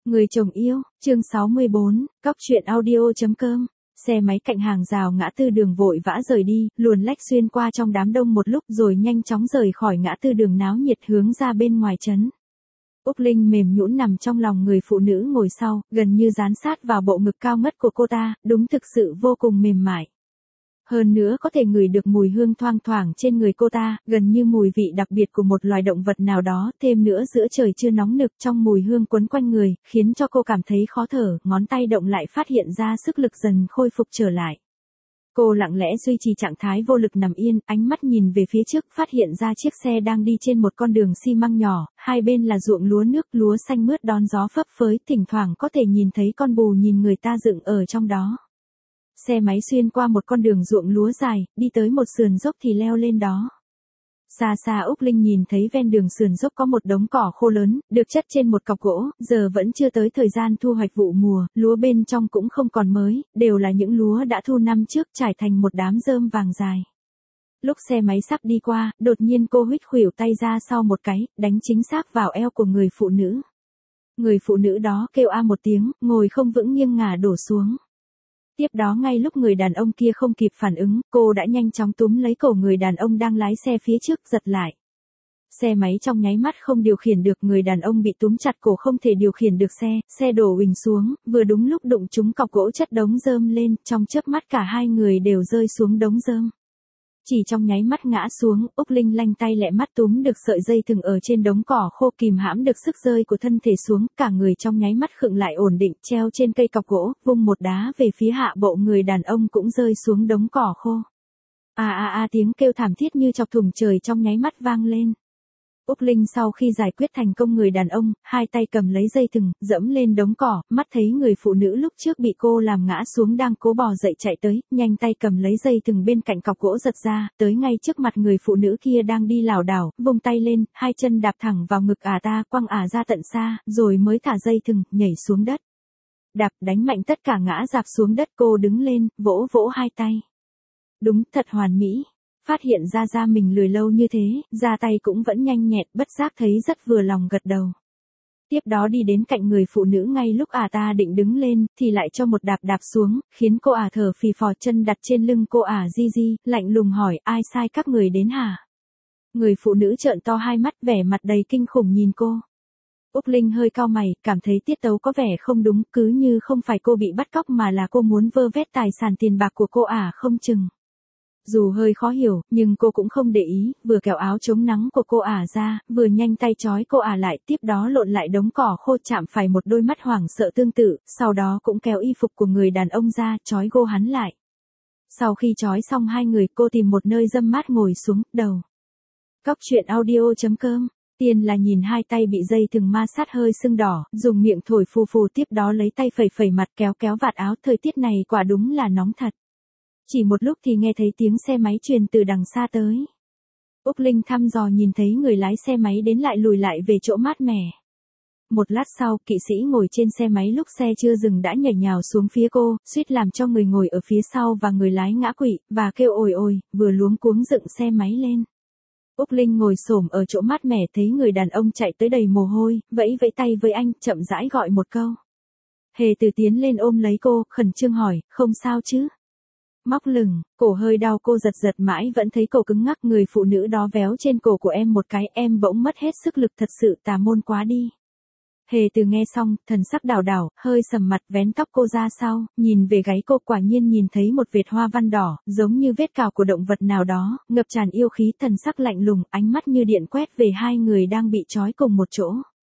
Người chồng yêu, chương 64, cóc truyện audio.com. Xe máy cạnh hàng rào ngã tư đường vội vã rời đi, luồn lách xuyên qua trong đám đông một lúc rồi nhanh chóng rời khỏi ngã tư đường náo nhiệt hướng ra bên ngoài trấn. Úc Linh mềm nhũn nằm trong lòng người phụ nữ ngồi sau, gần như dán sát vào bộ ngực cao ngất của cô ta, đúng thực sự vô cùng mềm mại. Hơn nữa có thể ngửi được mùi hương thoang thoảng trên người cô ta, gần như mùi vị đặc biệt của một loài động vật nào đó, thêm nữa giữa trời chưa nóng nực trong mùi hương quấn quanh người, khiến cho cô cảm thấy khó thở, ngón tay động lại phát hiện ra sức lực dần khôi phục trở lại. Cô lặng lẽ duy trì trạng thái vô lực nằm yên, ánh mắt nhìn về phía trước, phát hiện ra chiếc xe đang đi trên một con đường xi măng nhỏ, hai bên là ruộng lúa nước, lúa xanh mướt đón gió phấp phới, thỉnh thoảng có thể nhìn thấy con bù nhìn người ta dựng ở trong đó. Xe máy xuyên qua một con đường ruộng lúa dài, đi tới một sườn dốc thì leo lên đó. Xa xa Úc Linh nhìn thấy ven đường sườn dốc có một đống cỏ khô lớn, được chất trên một cọc gỗ, giờ vẫn chưa tới thời gian thu hoạch vụ mùa, lúa bên trong cũng không còn mới, đều là những lúa đã thu năm trước trải thành một đám rơm vàng dài. Lúc xe máy sắp đi qua, đột nhiên cô huých khuỷu tay ra sau một cái, đánh chính xác vào eo của người phụ nữ. Người phụ nữ đó kêu a một tiếng, ngồi không vững nghiêng ngả đổ xuống. Tiếp đó ngay lúc người đàn ông kia không kịp phản ứng, cô đã nhanh chóng túm lấy cổ người đàn ông đang lái xe phía trước giật lại. Xe máy trong nháy mắt không điều khiển được, người đàn ông bị túm chặt cổ không thể điều khiển được xe đổ uỳnh xuống, vừa đúng lúc đụng trúng cọc gỗ chất đống rơm lên, trong chớp mắt cả hai người đều rơi xuống đống rơm. Chỉ trong nháy mắt ngã xuống, Úc Linh lanh tay lẹ mắt túm được sợi dây thừng ở trên đống cỏ khô, kìm hãm được sức rơi của thân thể xuống, cả người trong nháy mắt khựng lại ổn định, treo trên cây cọc gỗ, vung một đá về phía hạ bộ người đàn ông cũng rơi xuống đống cỏ khô. Tiếng kêu thảm thiết như chọc thủng trời trong nháy mắt vang lên. Úc Linh sau khi giải quyết thành công người đàn ông, hai tay cầm lấy dây thừng, dẫm lên đống cỏ, mắt thấy người phụ nữ lúc trước bị cô làm ngã xuống đang cố bò dậy chạy tới, nhanh tay cầm lấy dây thừng bên cạnh cọc gỗ giật ra, tới ngay trước mặt người phụ nữ kia đang đi lảo đảo, vung tay lên, hai chân đạp thẳng vào ngực ta, quăng ra tận xa, rồi mới thả dây thừng, nhảy xuống đất. Đạp đánh mạnh tất cả ngã rạp xuống đất, cô đứng lên, vỗ vỗ hai tay. Đúng, thật hoàn mỹ. Phát hiện ra mình lười lâu như thế, ra tay cũng vẫn nhanh nhẹn, bất giác thấy rất vừa lòng gật đầu. Tiếp đó đi đến cạnh người phụ nữ ngay lúc ta định đứng lên, thì lại cho một đạp xuống, khiến cô thở phì phò, chân đặt trên lưng cô di, lạnh lùng hỏi, ai sai các người đến hả? Người phụ nữ trợn to hai mắt, vẻ mặt đầy kinh khủng nhìn cô. Úc Linh hơi cau mày, cảm thấy tiết tấu có vẻ không đúng, cứ như không phải cô bị bắt cóc mà là cô muốn vơ vét tài sản tiền bạc của cô không chừng. Dù hơi khó hiểu, nhưng cô cũng không để ý, vừa kéo áo chống nắng của cô ra, vừa nhanh tay trói cô lại, tiếp đó lộn lại đống cỏ khô chạm phải một đôi mắt hoảng sợ tương tự, sau đó cũng kéo y phục của người đàn ông ra, trói gô hắn lại. Sau khi trói xong hai người, cô tìm một nơi râm mát ngồi xuống, đầu. Cóc truyện audio.com. Tiên là nhìn hai tay bị dây thừng ma sát hơi sưng đỏ, dùng miệng thổi phù phù, tiếp đó lấy tay phẩy mặt kéo vạt áo, thời tiết này quả đúng là nóng thật. Chỉ một lúc thì nghe thấy tiếng xe máy truyền từ đằng xa tới. Úc Linh thăm dò nhìn thấy người lái xe máy đến lại lùi lại về chỗ mát mẻ. Một lát sau, kỵ sĩ ngồi trên xe máy lúc xe chưa dừng đã nhảy nhào xuống phía cô, suýt làm cho người ngồi ở phía sau và người lái ngã quỵ, và kêu ồi ồi, vừa luống cuống dựng xe máy lên. Úc Linh ngồi xổm ở chỗ mát mẻ thấy người đàn ông chạy tới đầy mồ hôi, vẫy tay với anh, chậm rãi gọi một câu. Hề Từ tiến lên ôm lấy cô, khẩn trương hỏi, không sao chứ? Móc lửng, cổ hơi đau, cô giật mãi vẫn thấy cổ cứng ngắc, người phụ nữ đó véo trên cổ của em một cái, em bỗng mất hết sức lực, thật sự tà môn quá đi. Hề Từ nghe xong, thần sắc đảo, hơi sầm mặt, vén tóc cô ra sau, nhìn về gáy cô, quả nhiên nhìn thấy một vệt hoa văn đỏ, giống như vết cào của động vật nào đó, ngập tràn yêu khí, thần sắc lạnh lùng, ánh mắt như điện quét về hai người đang bị trói cùng một chỗ.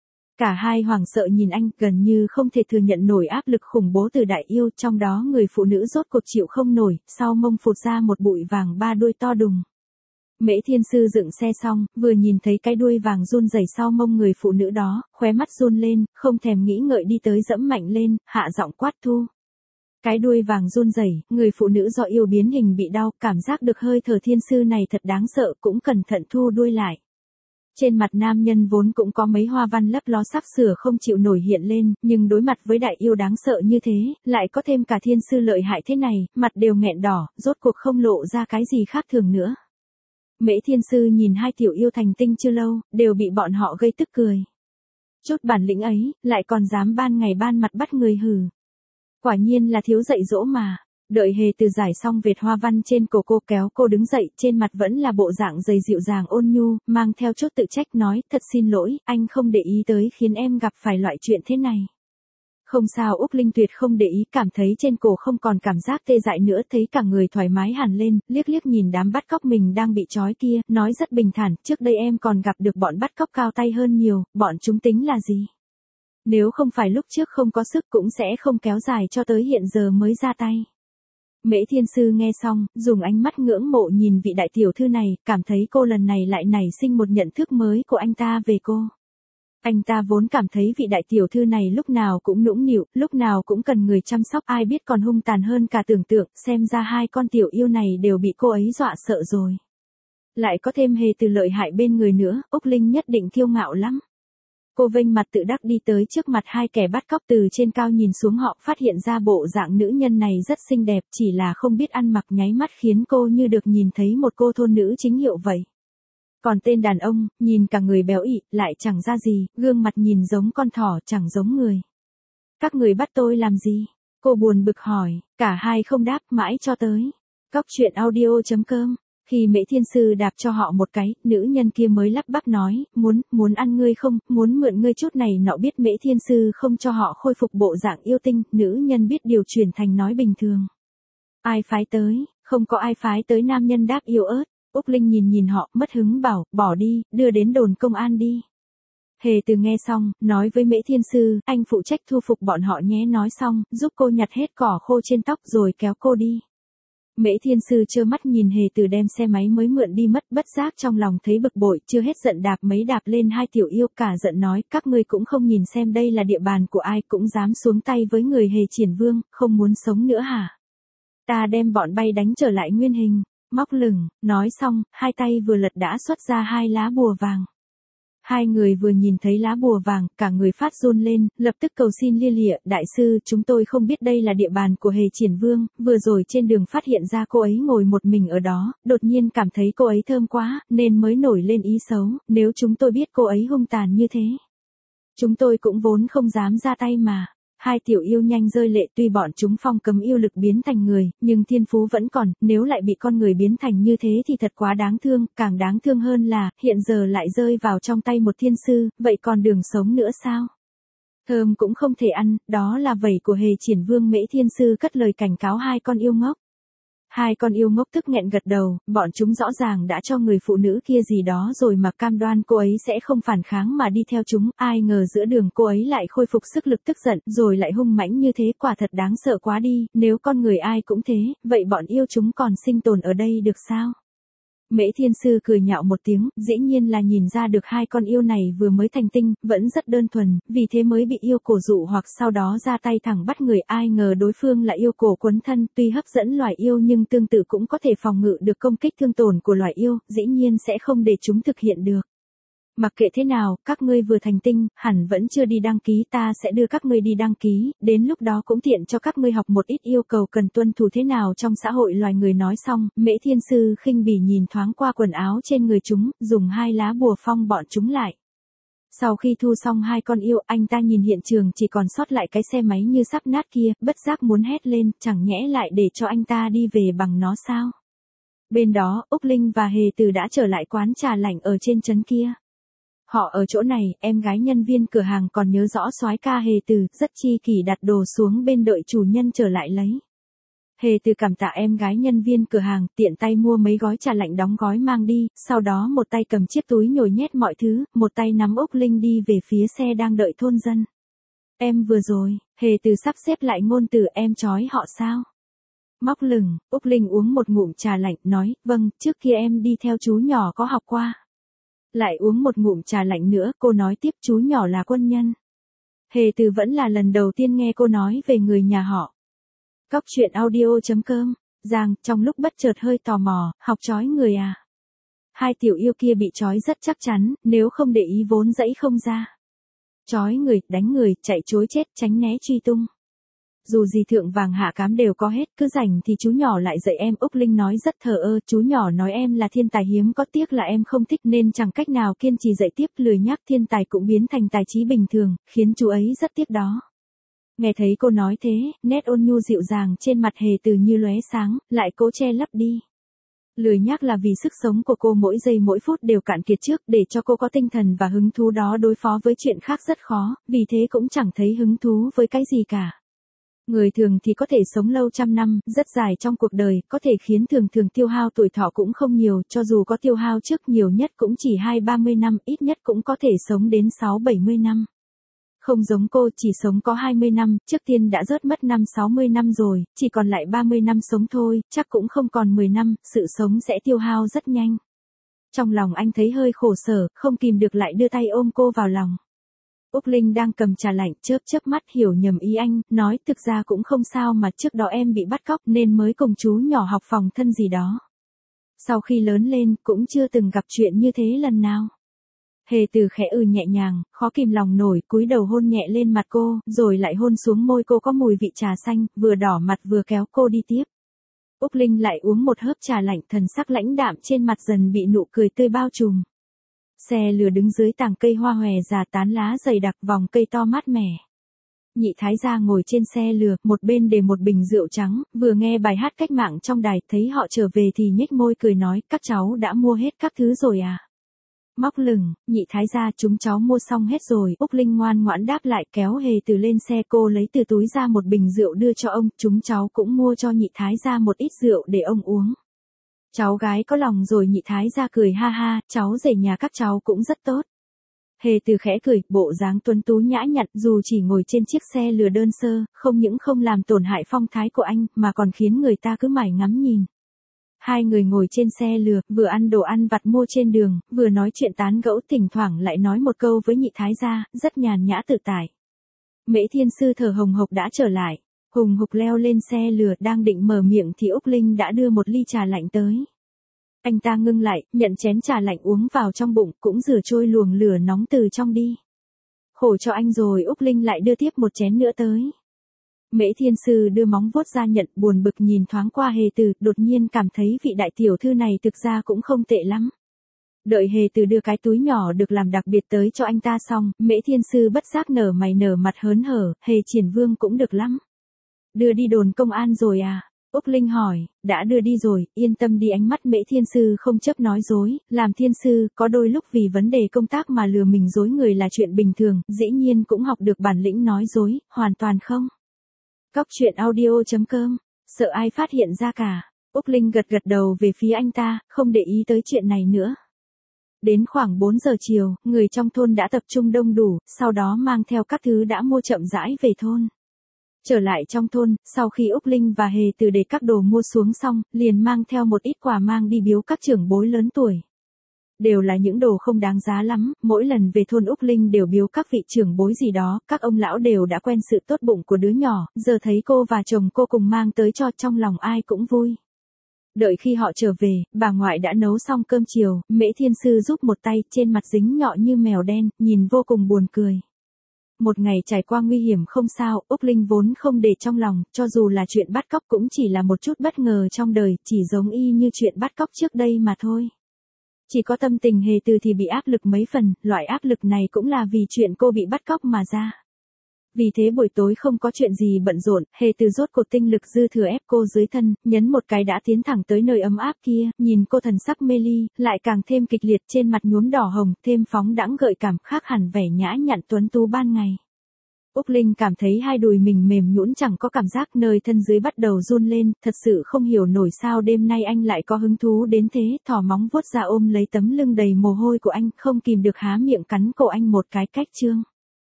Cả hai hoảng sợ nhìn anh, gần như không thể thừa nhận nổi áp lực khủng bố từ đại yêu, trong đó người phụ nữ rốt cuộc chịu không nổi, sau mông phụt ra một bụi vàng ba đuôi to đùng. Mễ Thiên Sư dựng xe xong, vừa nhìn thấy cái đuôi vàng run rẩy sau mông người phụ nữ đó, khóe mắt run lên, không thèm nghĩ ngợi đi tới dẫm mạnh lên, hạ giọng quát thu. Cái đuôi vàng run rẩy, người phụ nữ do yêu biến hình bị đau, cảm giác được hơi thở Thiên Sư này thật đáng sợ, cũng cẩn thận thu đuôi lại. Trên mặt nam nhân vốn cũng có mấy hoa văn lấp ló sắp sửa không chịu nổi hiện lên, nhưng đối mặt với đại yêu đáng sợ như thế, lại có thêm cả Thiên Sư lợi hại thế này, mặt đều nghẹn đỏ, rốt cuộc không lộ ra cái gì khác thường nữa. Mễ Thiên Sư nhìn hai tiểu yêu thành tinh chưa lâu, đều bị bọn họ gây tức cười. Chút bản lĩnh ấy, lại còn dám ban ngày ban mặt bắt người hừ. Quả nhiên là thiếu dạy dỗ mà. Đợi Hề Từ giải xong vệt hoa văn trên cổ cô kéo cô đứng dậy, trên mặt vẫn là bộ dạng dày dịu dàng ôn nhu, mang theo chút tự trách nói, thật xin lỗi, anh không để ý tới khiến em gặp phải loại chuyện thế này. Không sao. Úc Linh tuyệt không để ý, cảm thấy trên cổ không còn cảm giác tê dại nữa, thấy cả người thoải mái hẳn lên, liếc liếc nhìn đám bắt cóc mình đang bị trói kia, nói rất bình thản, trước đây em còn gặp được bọn bắt cóc cao tay hơn nhiều, bọn chúng tính là gì? Nếu không phải lúc trước không có sức cũng sẽ không kéo dài cho tới hiện giờ mới ra tay. Mễ Thiên Sư nghe xong, dùng ánh mắt ngưỡng mộ nhìn vị đại tiểu thư này, cảm thấy cô lần này lại nảy sinh một nhận thức mới của anh ta về cô. Anh ta vốn cảm thấy vị đại tiểu thư này lúc nào cũng nũng nịu, lúc nào cũng cần người chăm sóc, ai biết còn hung tàn hơn cả tưởng tượng, xem ra hai con tiểu yêu này đều bị cô ấy dọa sợ rồi. Lại có thêm Hề Từ lợi hại bên người nữa, Úc Linh nhất định kiêu ngạo lắm. Cô vênh mặt tự đắc đi tới trước mặt hai kẻ bắt cóc, từ trên cao nhìn xuống họ, phát hiện ra bộ dạng nữ nhân này rất xinh đẹp, chỉ là không biết ăn mặc, nháy mắt khiến cô như được nhìn thấy một cô thôn nữ chính hiệu vậy. Còn tên đàn ông, nhìn cả người béo ị, lại chẳng ra gì, gương mặt nhìn giống con thỏ, chẳng giống người. Các người bắt tôi làm gì? Cô buồn bực hỏi, cả hai không đáp, mãi cho tới. Cóc truyện audio.com. Khi Mễ Thiên Sư đạp cho họ một cái, nữ nhân kia mới lắp bắp nói, muốn ăn ngươi không, muốn mượn ngươi chút này nọ. Biết Mễ Thiên Sư không cho họ khôi phục bộ dạng yêu tinh, nữ nhân biết điều chuyển thành nói bình thường. Ai phái tới? Không có ai phái tới. Nam nhân đáp yếu ớt. Úc Linh nhìn họ, mất hứng bảo, bỏ đi, đưa đến đồn công an đi. Hề Từ nghe xong, nói với Mễ Thiên Sư, anh phụ trách thu phục bọn họ nhé. Nói xong, giúp cô nhặt hết cỏ khô trên tóc rồi kéo cô đi. Mễ Thiên Sư trơ mắt nhìn Hề Từ đem xe máy mới mượn đi mất, bất giác trong lòng thấy bực bội, chưa hết giận đạp mấy đạp lên hai tiểu yêu, cả giận nói, các ngươi cũng không nhìn xem đây là địa bàn của ai, cũng dám xuống tay với người Hề Triển Vương, không muốn sống nữa hả? Ta đem bọn bay đánh trở lại nguyên hình. Móc lửng, nói xong, hai tay vừa lật đã xuất ra hai lá bùa vàng. Hai người vừa nhìn thấy lá bùa vàng, cả người phát run lên, lập tức cầu xin lia lịa, đại sư, chúng tôi không biết đây là địa bàn của Hề Triển Vương, vừa rồi trên đường phát hiện ra cô ấy ngồi một mình ở đó, đột nhiên cảm thấy cô ấy thơm quá, nên mới nổi lên ý xấu, nếu chúng tôi biết cô ấy hung tàn như thế. Chúng tôi cũng vốn không dám ra tay mà. Hai tiểu yêu nhanh rơi lệ, tuy bọn chúng phong cấm yêu lực biến thành người, nhưng thiên phú vẫn còn, nếu lại bị con người biến thành như thế thì thật quá đáng thương, càng đáng thương hơn là, hiện giờ lại rơi vào trong tay một thiên sư, vậy còn đường sống nữa sao? Thơm cũng không thể ăn, đó là vẩy của Hề Triển Vương. Mễ Thiên Sư cất lời cảnh cáo hai con yêu ngốc. Hai con yêu ngốc tức nghẹn gật đầu, bọn chúng rõ ràng đã cho người phụ nữ kia gì đó rồi mà cam đoan cô ấy sẽ không phản kháng mà đi theo chúng, ai ngờ giữa đường cô ấy lại khôi phục sức lực tức giận, rồi lại hung mãnh như thế, quả thật đáng sợ quá đi, nếu con người ai cũng thế, vậy bọn yêu chúng còn sinh tồn ở đây được sao? Mễ Thiên Sư cười nhạo một tiếng, dĩ nhiên là nhìn ra được hai con yêu này vừa mới thành tinh, vẫn rất đơn thuần, vì thế mới bị yêu cổ dụ hoặc sau đó ra tay thẳng bắt người, ai ngờ đối phương là yêu cổ quấn thân, tuy hấp dẫn loài yêu nhưng tương tự cũng có thể phòng ngự được công kích thương tổn của loài yêu, dĩ nhiên sẽ không để chúng thực hiện được. Mặc kệ thế nào, các ngươi vừa thành tinh, hẳn vẫn chưa đi đăng ký, ta sẽ đưa các ngươi đi đăng ký, đến lúc đó cũng tiện cho các ngươi học một ít yêu cầu cần tuân thủ thế nào trong xã hội loài người. Nói xong, Mễ Thiên Sư khinh bỉ nhìn thoáng qua quần áo trên người chúng, dùng hai lá bùa phong bọn chúng lại. Sau khi thu xong hai con yêu, anh ta nhìn hiện trường chỉ còn sót lại cái xe máy như sắp nát kia, bất giác muốn hét lên, chẳng nhẽ lại để cho anh ta đi về bằng nó sao? Bên đó, Úc Linh và Hề Từ đã trở lại quán trà lạnh ở trên trấn kia. Họ ở chỗ này, em gái nhân viên cửa hàng còn nhớ rõ soái ca Hề Từ, rất chi kỷ đặt đồ xuống bên đợi chủ nhân trở lại lấy. Hề Từ cảm tạ em gái nhân viên cửa hàng, tiện tay mua mấy gói trà lạnh đóng gói mang đi, sau đó một tay cầm chiếc túi nhồi nhét mọi thứ, một tay nắm Úc Linh đi về phía xe đang đợi thôn dân. Em vừa rồi, Hề Từ sắp xếp lại ngôn từ, em trói họ sao? Móc lửng, Úc Linh uống một ngụm trà lạnh, nói, vâng, trước kia em đi theo chú nhỏ có học qua. Lại uống một ngụm trà lạnh nữa, cô nói tiếp, chú nhỏ là quân nhân. Hề Từ vẫn là lần đầu tiên nghe cô nói về người nhà họ. Cóc truyện audio.com, Giang, trong lúc bất chợt hơi tò mò, học trói người à? Hai tiểu yêu kia bị trói rất chắc chắn, nếu không để ý vốn dẫy không ra. Trói người, đánh người, chạy chối chết, tránh né truy tung. dù gì thượng vàng hạ cám đều có hết, cứ rảnh thì chú nhỏ lại dạy em. Úc Linh nói rất thờ ơ, chú nhỏ nói em là thiên tài hiếm có, tiếc là em không thích nên chẳng cách nào kiên trì dạy tiếp. Lười nhác thiên tài cũng biến thành tài trí bình thường, khiến chú ấy rất tiếc đó. Nghe thấy cô nói thế, nét ôn nhu dịu dàng trên mặt Hề Từ như lóe sáng, lại cố che lấp đi. Lười nhác là vì sức sống của cô mỗi giây mỗi phút đều cạn kiệt trước, để cho cô có tinh thần và hứng thú đó đối phó với chuyện khác rất khó, vì thế cũng chẳng thấy hứng thú với cái gì cả. Người thường thì có thể sống lâu trăm năm, rất dài trong cuộc đời, có thể khiến thường tiêu hao tuổi thọ cũng không nhiều, cho dù có tiêu hao trước nhiều nhất cũng chỉ 20-30 năm, ít nhất cũng có thể sống đến 60-70 năm. Không giống cô chỉ sống có 20 năm, trước tiên đã rớt mất 50-60 năm rồi, chỉ còn lại 30 năm sống thôi, chắc cũng không còn 10 năm, sự sống sẽ tiêu hao rất nhanh. Trong lòng anh thấy hơi khổ sở, không kìm được lại đưa tay ôm cô vào lòng. Úc Linh đang cầm trà lạnh chớp mắt hiểu nhầm ý anh, nói thực ra cũng không sao mà trước đó em bị bắt cóc nên mới cùng chú nhỏ học phòng thân gì đó. Sau khi lớn lên cũng chưa từng gặp chuyện như thế lần nào. Hề Từ khẽ nhẹ nhàng, khó kìm lòng nổi, cúi đầu hôn nhẹ lên mặt cô, rồi lại hôn xuống môi cô có mùi vị trà xanh, vừa đỏ mặt vừa kéo cô đi tiếp. Úc Linh lại uống một hớp trà lạnh, thần sắc lãnh đạm trên mặt dần bị nụ cười tươi bao trùm. Xe lừa đứng dưới tàng cây hoa hòe già tán lá dày đặc, vòng cây to mát mẻ. Nhị thái gia ngồi trên xe lừa, một bên để một bình rượu trắng, vừa nghe bài hát cách mạng trong đài, thấy họ trở về thì nhếch môi cười nói, các cháu đã mua hết các thứ rồi à? Móc lửng, nhị thái gia chúng cháu mua xong hết rồi. Úc Linh ngoan ngoãn đáp lại, kéo Hề Từ lên xe, cô lấy từ túi ra một bình rượu đưa cho ông, chúng cháu cũng mua cho nhị thái gia một ít rượu để ông uống. Cháu gái có lòng rồi. Nhị thái gia cười ha ha, cháu rể nhà các cháu cũng rất tốt. Hề Từ khẽ cười, bộ dáng tuấn tú nhã nhặn, dù chỉ ngồi trên chiếc xe lừa đơn sơ, không những không làm tổn hại phong thái của anh, mà còn khiến người ta cứ mải ngắm nhìn. Hai người ngồi trên xe lừa, vừa ăn đồ ăn vặt mua trên đường, vừa nói chuyện tán gẫu, thỉnh thoảng lại nói một câu với nhị thái gia, rất nhàn nhã tự tại. Mễ Thiên Sư thở hồng hộc đã trở lại, hùng hục leo lên xe lừa, đang định mở miệng thì Úc Linh đã đưa một ly trà lạnh tới. Anh ta ngưng lại, nhận chén trà lạnh uống vào trong bụng, cũng rửa trôi luồng lửa nóng từ trong đi. Khổ cho anh rồi. Úc Linh lại đưa tiếp một chén nữa tới. Mễ Thiên Sư đưa móng vuốt ra nhận, buồn bực nhìn thoáng qua Hề Từ, đột nhiên cảm thấy vị đại tiểu thư này thực ra cũng không tệ lắm. Đợi Hề Từ đưa cái túi nhỏ được làm đặc biệt tới cho anh ta xong, Mễ Thiên Sư bất giác nở mày nở mặt hớn hở, Hề Triển Vương cũng được lắm. Đưa đi đồn công an rồi à? Úc Linh hỏi, đã đưa đi rồi, yên tâm đi. Ánh mắt Mễ Thiên Sư không chấp nói dối, làm thiên sư, có đôi lúc vì vấn đề công tác mà lừa mình dối người là chuyện bình thường, dĩ nhiên cũng học được bản lĩnh nói dối, hoàn toàn không. Cóc truyện audio.com, sợ ai phát hiện ra cả. Úc Linh gật đầu về phía anh ta, không để ý tới chuyện này nữa. Đến khoảng 4 giờ chiều, người trong thôn đã tập trung đông đủ, sau đó mang theo các thứ đã mua chậm rãi về thôn. Trở lại trong thôn, sau khi Úc Linh và Hề Từ để các đồ mua xuống xong, liền mang theo một ít quà mang đi biếu các trưởng bối lớn tuổi. Đều là những đồ không đáng giá lắm, mỗi lần về thôn Úc Linh đều biếu các vị trưởng bối gì đó, các ông lão đều đã quen sự tốt bụng của đứa nhỏ, giờ thấy cô và chồng cô cùng mang tới cho, trong lòng ai cũng vui. Đợi khi họ trở về, bà ngoại đã nấu xong cơm chiều, Mễ Thiên Sư giúp một tay, trên mặt dính nhọ như mèo đen, nhìn vô cùng buồn cười. Một ngày trải qua nguy hiểm không sao, Úc Linh vốn không để trong lòng, cho dù là chuyện bắt cóc cũng chỉ là một chút bất ngờ trong đời, chỉ giống y như chuyện bắt cóc trước đây mà thôi. Chỉ có tâm tình Hề Từ thì bị áp lực mấy phần, loại áp lực này cũng là vì chuyện cô bị bắt cóc mà ra. Vì thế buổi tối không có chuyện gì bận rộn, Hề Từ rốt cuộc tinh lực dư thừa ép cô dưới thân, nhấn một cái đã tiến thẳng tới nơi ấm áp kia, nhìn cô thần sắc mê ly, lại càng thêm kịch liệt, trên mặt nhuốm đỏ hồng, thêm phóng đãng gợi cảm, khác hẳn vẻ nhã nhặn tuấn tú ban ngày. Úc Linh cảm thấy hai đùi mình mềm nhũn, chẳng có cảm giác, nơi thân dưới bắt đầu run lên, thật sự không hiểu nổi sao đêm nay anh lại có hứng thú đến thế, thò móng vuốt ra ôm lấy tấm lưng đầy mồ hôi của anh, không kìm được há miệng cắn cổ anh một cái cách trương.